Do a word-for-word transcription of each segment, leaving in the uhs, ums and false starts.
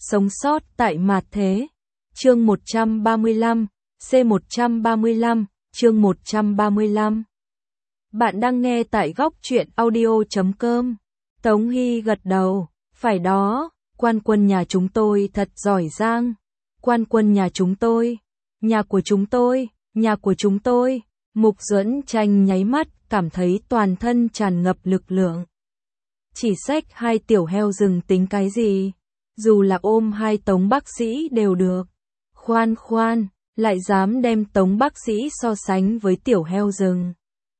Sống sót tại mạt thế. Chương một trăm ba mươi lăm, C một trăm ba mươi lăm, chương một trăm ba mươi lăm. Bạn đang nghe tại góc truyện audio chấm com. Tống Hy gật đầu, phải đó, quan quân nhà chúng tôi thật giỏi giang. Quan quân nhà chúng tôi, nhà của chúng tôi, nhà của chúng tôi. Mục Duẫn Tranh nháy mắt, cảm thấy toàn thân tràn ngập lực lượng. Chỉ xách hai tiểu heo rừng tính cái gì? Dù là ôm hai Tống bác sĩ đều được. Khoan khoan, lại dám đem Tống bác sĩ so sánh với tiểu heo rừng.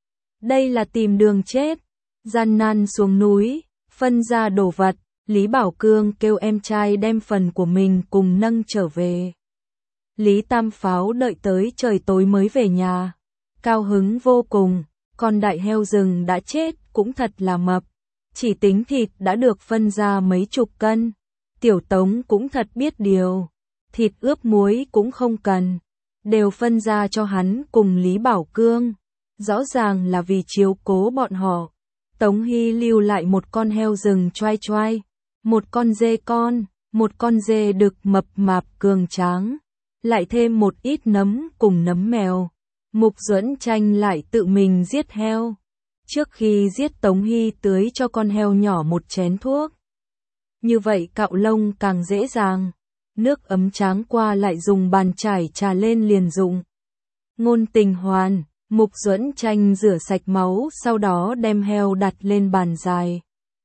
Đây là tìm đường chết. Gian nan xuống núi, phân ra đồ vật, Lý Bảo Cương kêu em trai đem phần của mình cùng nâng trở về. Lý Tam Pháo đợi tới trời tối mới về nhà. Cao hứng vô cùng, con đại heo rừng đã chết cũng thật là mập. Chỉ tính thịt đã được phân ra mấy chục cân. Tiểu Tống cũng thật biết điều. Thịt ướp muối cũng không cần. Đều phân ra cho hắn cùng Lý Bảo Cương. Rõ ràng là vì chiếu cố bọn họ. Tống Hy lưu lại một con heo rừng choai choai. Một con dê con. Một con dê đực mập mạp cường tráng. Lại thêm một ít nấm cùng nấm mèo. Mục Duẫn Tranh lại tự mình giết heo. Trước khi giết Tống Hy tưới cho con heo nhỏ một chén thuốc. Như vậy cạo lông càng dễ dàng. Nước ấm tráng qua lại dùng bàn chải trà lên liền dùng. Ngôn Tình hoàn, Mục Duẫn Tranh rửa sạch máu sau đó đem heo đặt lên bàn dài.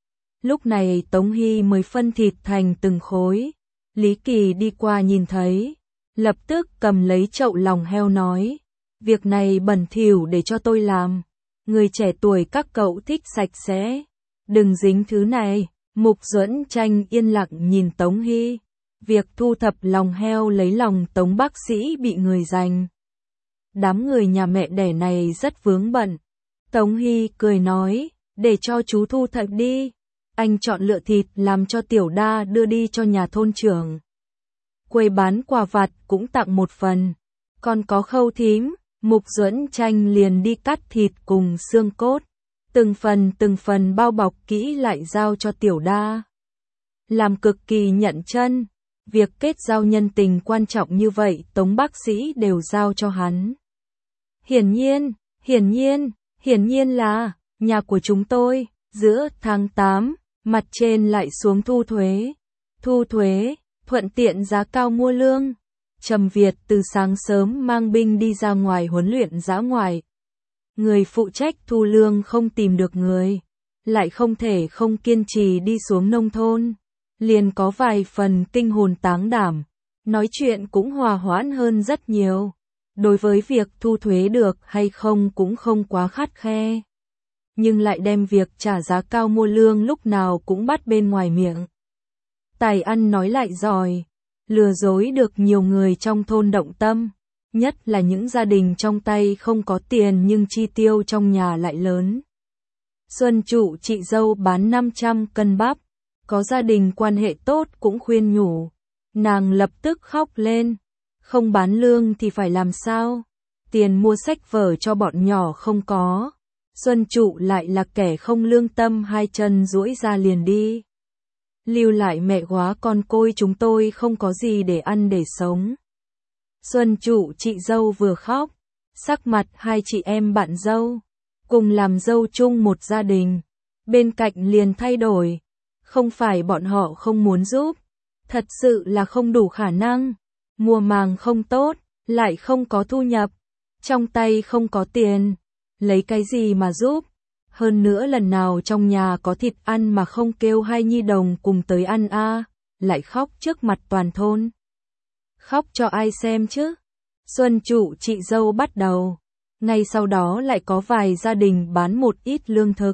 Lúc này Tống Hy mới phân thịt thành từng khối. Lý Kỳ đi qua nhìn thấy. Lập tức cầm lấy chậu lòng heo nói. Việc này bẩn thỉu để cho tôi làm. Người trẻ tuổi các cậu thích sạch sẽ. Đừng dính thứ này. Mục Duẫn Tranh yên lặng nhìn Tống Hy. Việc thu thập lòng heo lấy lòng Tống bác sĩ bị người giành. Đám người nhà mẹ đẻ này rất vướng bận. Tống Hy cười nói, để cho chú thu thập đi. Anh chọn lựa thịt làm cho Tiểu Đa đưa đi cho nhà thôn trưởng. Quầy bán quà vặt cũng tặng một phần. Còn có Khâu thím, Mục Duẫn Tranh liền đi cắt thịt cùng xương cốt. Từng phần từng phần bao bọc kỹ lại giao cho Tiểu Đa. Làm cực kỳ nhận chân. Việc kết giao nhân tình quan trọng như vậy Tống bác sĩ đều giao cho hắn. Hiển nhiên, hiển nhiên, hiển nhiên là, nhà của chúng tôi, giữa tháng tám, mặt trên lại xuống thu thuế. Thu thuế, thuận tiện giá cao mua lương. Trầm Việt từ sáng sớm mang binh đi ra ngoài huấn luyện dã ngoại. Người phụ trách thu lương không tìm được người, lại không thể không kiên trì đi xuống nông thôn. Liền có vài phần kinh hồn táng đảm, nói chuyện cũng hòa hoãn hơn rất nhiều. Đối với việc thu thuế được hay không cũng không quá khắt khe. Nhưng lại đem việc trả giá cao mua lương lúc nào cũng bắt bên ngoài miệng. Tài ăn nói lại giỏi, lừa dối được nhiều người trong thôn động tâm. Nhất là những gia đình trong tay không có tiền nhưng chi tiêu trong nhà lại lớn. Xuân Trụ chị dâu bán năm trăm cân bắp. Có gia đình quan hệ tốt cũng khuyên nhủ. Nàng lập tức khóc lên. Không bán lương thì phải làm sao? Tiền mua sách vở cho bọn nhỏ không có. Xuân Trụ lại là kẻ không lương tâm, hai chân duỗi ra liền đi. Lưu lại mẹ góa con côi chúng tôi không có gì để ăn để sống. Xuân Trụ chị dâu vừa khóc. Sắc mặt hai chị em bạn dâu. Cùng làm dâu chung một gia đình. Bên cạnh liền thay đổi. Không phải bọn họ không muốn giúp, thật sự là không đủ khả năng. Mùa màng không tốt, lại không có thu nhập, trong tay không có tiền, lấy cái gì mà giúp. Hơn nữa lần nào trong nhà có thịt ăn mà không kêu hai nhi đồng cùng tới ăn a, à, lại khóc trước mặt toàn thôn. Khóc cho ai xem chứ? Xuân Trụ chị dâu bắt đầu. Ngay sau đó lại có vài gia đình bán một ít lương thực.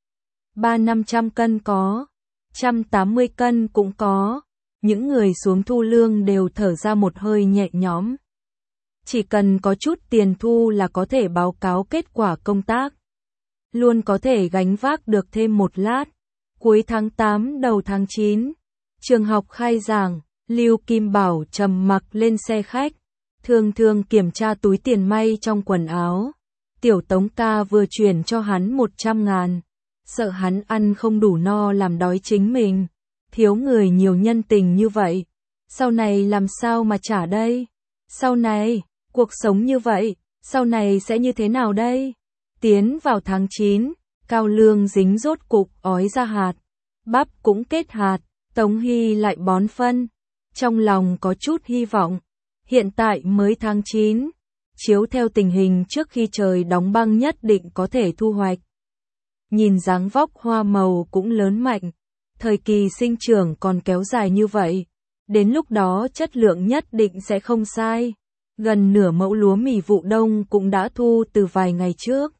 Ba năm trăm cân có. một trăm tám mươi cân cũng có. Những người xuống thu lương đều thở ra một hơi nhẹ nhõm. Chỉ cần có chút tiền thu là có thể báo cáo kết quả công tác. Luôn có thể gánh vác được thêm một lát. Cuối tháng tám đầu tháng chín, trường học khai giảng, Lưu Kim Bảo trầm mặc lên xe khách. Thường thường kiểm tra túi tiền may trong quần áo. Tiểu Tống ca vừa chuyển cho hắn một trăm ngàn. Sợ hắn ăn không đủ no làm đói chính mình. Thiếu người nhiều nhân tình như vậy, sau này làm sao mà trả đây? Sau này, cuộc sống như vậy, sau này sẽ như thế nào đây? Tiến vào tháng chín, cao lương dính rốt cục ói ra hạt, bắp cũng kết hạt, Tống Hy lại bón phân, trong lòng có chút hy vọng. Hiện tại mới tháng chín, chiếu theo tình hình trước khi trời đóng băng nhất định có thể thu hoạch. Nhìn dáng vóc hoa màu cũng lớn mạnh, thời kỳ sinh trưởng còn kéo dài như vậy, đến lúc đó chất lượng nhất định sẽ không sai. Gần nửa mẫu lúa mì vụ đông cũng đã thu từ vài ngày trước.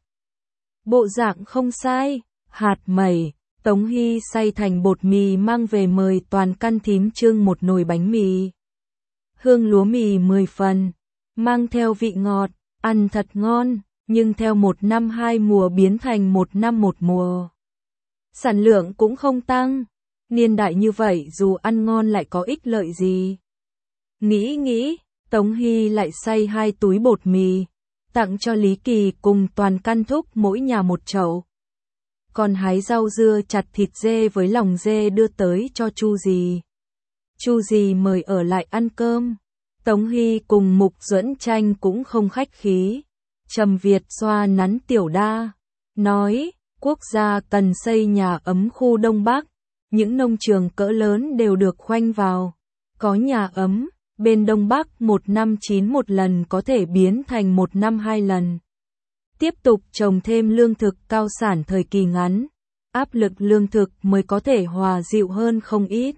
Bộ dạng không sai, hạt mẩy, Tống Hy xay thành bột mì mang về mời toàn căn thím trưng một nồi bánh mì. Hương lúa mì mười phần, mang theo vị ngọt, ăn thật ngon, nhưng theo một năm hai mùa biến thành một năm một mùa. Sản lượng cũng không tăng, niên đại như vậy dù ăn ngon lại có ích lợi gì. Nghĩ nghĩ, Tống Hy lại xay hai túi bột mì, tặng cho Lý Kỳ cùng toàn căn thúc mỗi nhà một chậu. Còn hái rau dưa chặt thịt dê với lòng dê đưa tới cho Chu Dì. Chu Dì mời ở lại ăn cơm. Tống Hy cùng Mục Duẫn Tranh cũng không khách khí. Trầm Việt xoa nắn Tiểu Đa, nói, quốc gia cần xây nhà ấm khu Đông Bắc, những nông trường cỡ lớn đều được khoanh vào. Có nhà ấm, bên Đông Bắc một năm chín một lần có thể biến thành một năm hai lần. Tiếp tục trồng thêm lương thực cao sản thời kỳ ngắn, áp lực lương thực mới có thể hòa dịu hơn không ít.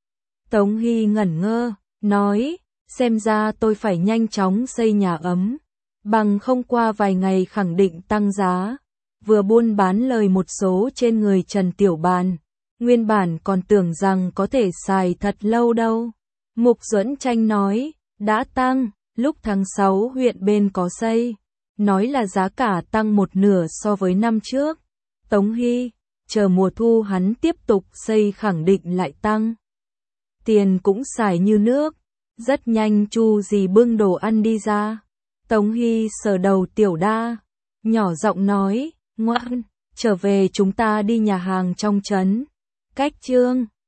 Tống Hy ngẩn ngơ, nói, xem ra tôi phải nhanh chóng xây nhà ấm, bằng không qua vài ngày khẳng định tăng giá. Vừa buôn bán lời một số trên người Trần Tiểu Bàn, nguyên bản còn tưởng rằng có thể xài thật lâu đâu. Mục Duẫn Tranh nói, đã tăng, lúc tháng sáu huyện bên có xây, nói là giá cả tăng một nửa so với năm trước. Tống Hy, chờ mùa thu hắn tiếp tục xây khẳng định lại tăng. Tiền cũng xài như nước, rất nhanh Chu Dì bưng đồ ăn đi ra. Tống Hy sờ đầu Tiểu Đa, nhỏ giọng nói, ngoan, trở về chúng ta đi nhà hàng trong trấn. Cách Trương,